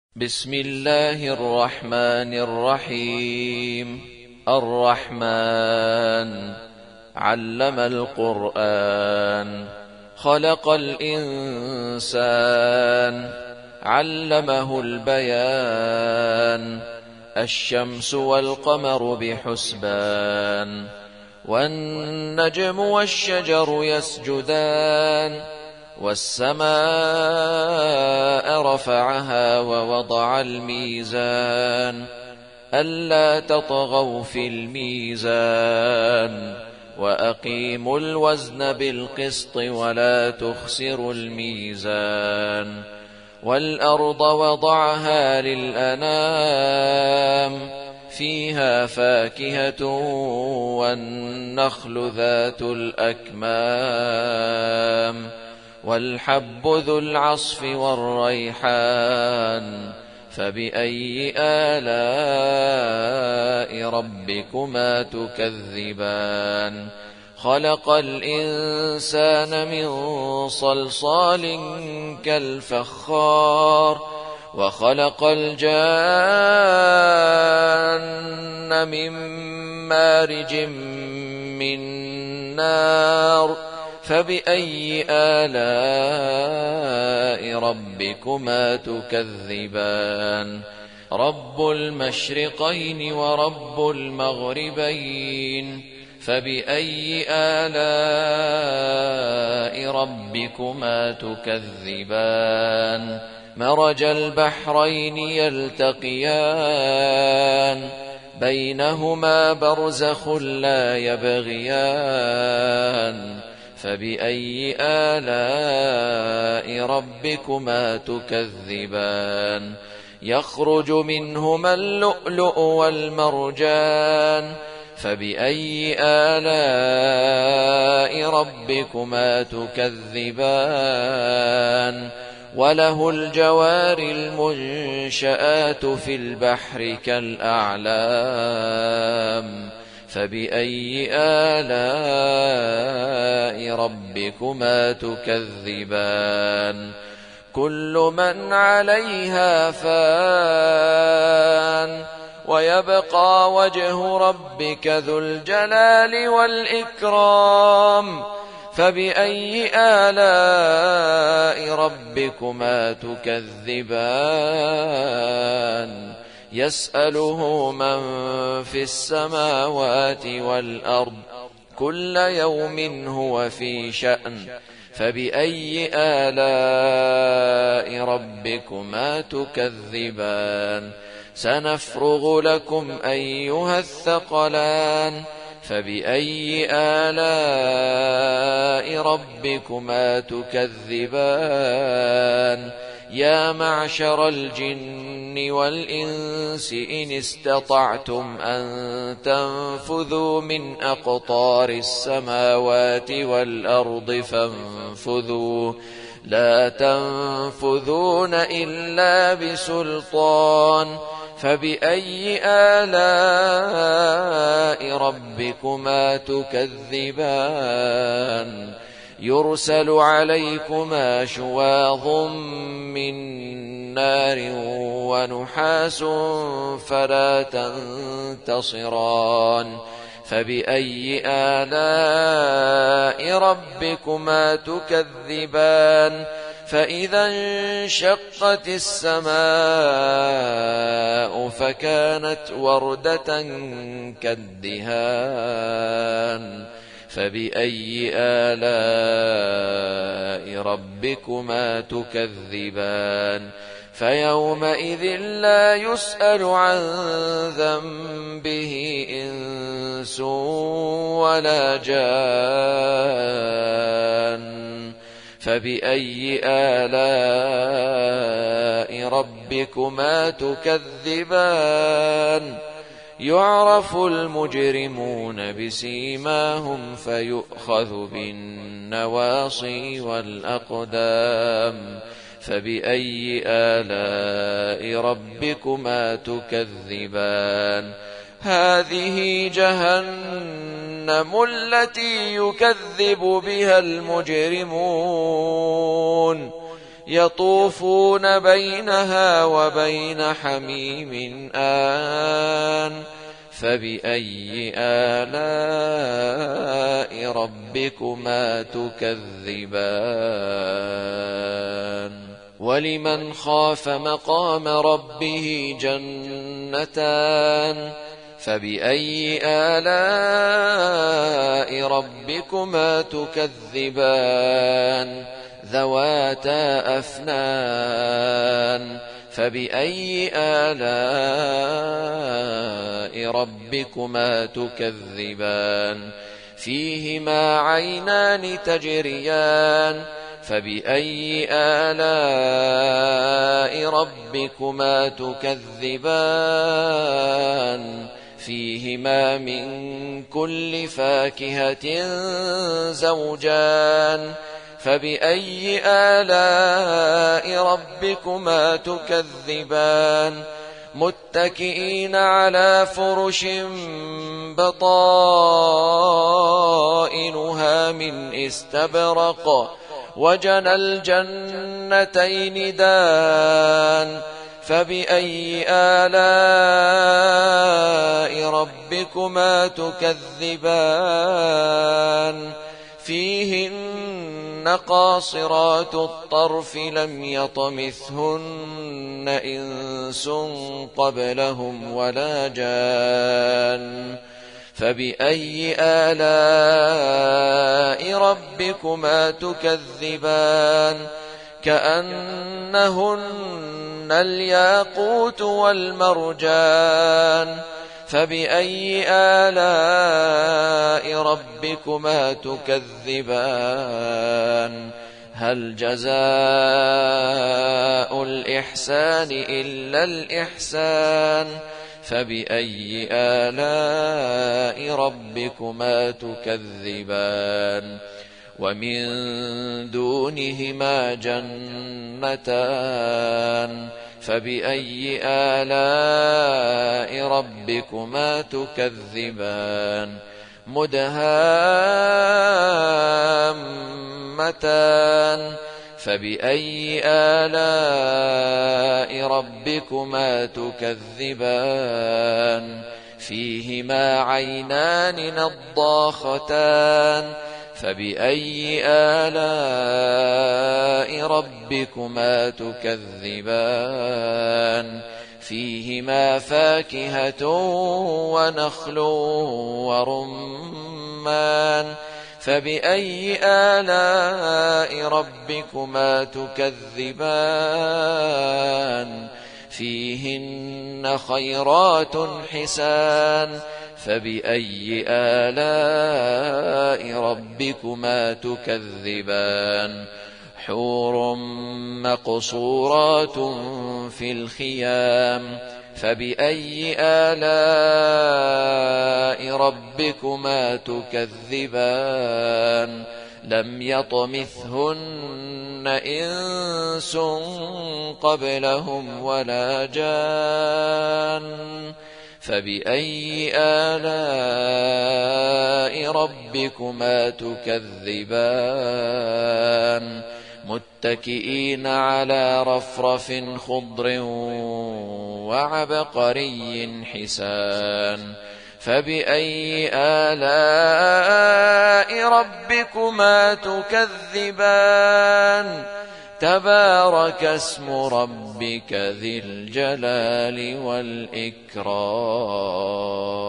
بسم الله الرحمن الرحيم. الرحمن علم القرآن، خلق الإنسان، علمه البيان. الشمس والقمر بحسبان، والنجم والشجر يسجدان. والسماء رفعها ووضع الميزان، ألا تطغوا في الميزان، وأقيموا الوزن بالقسط ولا تخسروا الميزان. والأرض وضعها للأنام، فيها فاكهة والنخل ذات الأكمام، والحب ذو العصف والريحان. فبأي آلاء ربكما تكذبان؟ خلق الإنسان من صلصال كالفخار، وخلق الجان من مارج من نار. فبأي آلاء ربكما تكذبان؟ رب المشرقين ورب المغربين. فبأي آلاء ربكما تكذبان؟ مرج البحرين يلتقيان، بينهما برزخ لا يبغيان. فبأي آلاء ربكما تكذبان؟ يخرج منهما اللؤلؤ والمرجان. فبأي آلاء ربكما تكذبان؟ وله الجوار المنشآت في البحر كالأعلام. فبأي آلاء ربكما تكذبان؟ كل من عليها فان، ويبقى وجه ربك ذو الجلال والإكرام. فبأي آلاء ربكما تكذبان؟ يسأله من في السماوات والأرض، كل يوم هو في شأن. فبأي آلاء ربكما تكذبان؟ سنفرغ لكم أيها الثقلان. فبأي آلاء ربكما تكذبان؟ يا معشر الجن والإنس إن استطعتم أن تنفذوا من أقطار السماوات والأرض فانفذوا، لا تنفذون إلا بسلطان. فبأي آلاء ربكما تكذبان؟ يرسل عليكما شواظ من نار ونحاس فلا تنتصران. فبأي آلاء ربكما تكذبان؟ فإذا انشقت السماء فكانت وردة كالدهان. فبأي آلاء ربكما تكذبان؟ فيومئذ لا يسأل عن ذنبه إنس ولا جان. فبأي آلاء ربكما تكذبان؟ يعرف المجرمون بسيماهم فيؤخذ بالنواصي والأقدام. فبأي آلاء ربكما تكذبان؟ هذه جهنم التي يكذب بها المجرمون، يطوفون بينها وبين حميم آن فبأي آلاء ربكما تكذبان ولمن خاف مقام ربه جنتان فبأي آلاء ربكما تكذبان ذواتا أفنان فبأي آلاء ربكما تكذبان فيهما عينان تجريان فبأي آلاء ربكما تكذبان فيهما من كل فاكهة زوجان فبأي آلاء ربكما تكذبان متكئين على فرش بطائنها من استبرق وجنى الجنتين دان فبأي آلاء ربكما تكذبان فيهن قاصرات الطرف لم يطمثهن إنس قبلهم ولا جان فبأي آلاء ربكما تكذبان كأنهن الياقوت والمرجان فبأي آلاء ربكما تكذبان هل جزاء الإحسان إلا الإحسان فبأي آلاء ربكما تكذبان ومن دونهما جنتان فبأي آلاء ربكما تكذبان مدهامتان فبأي آلاء ربكما تكذبان فيهما عينان نضاختان فبأي آلاء ربكما تكذبان فيهما فاكهة ونخل ورمان فبأي آلاء ربكما تكذبان فيهن خيرات حسان فبأي آلاء ربكما تكذبان حور مقصورات في الخيام فبأي آلاء ربكما تكذبان لم يطمثهن إنس قبلهم ولا جان فبأي آلاء ربكما تكذبان متكئين على رفرف خضر وعبقري حسان فبأي آلاء ربكما تكذبان تبارك اسم ربك ذي الجلال والإكرام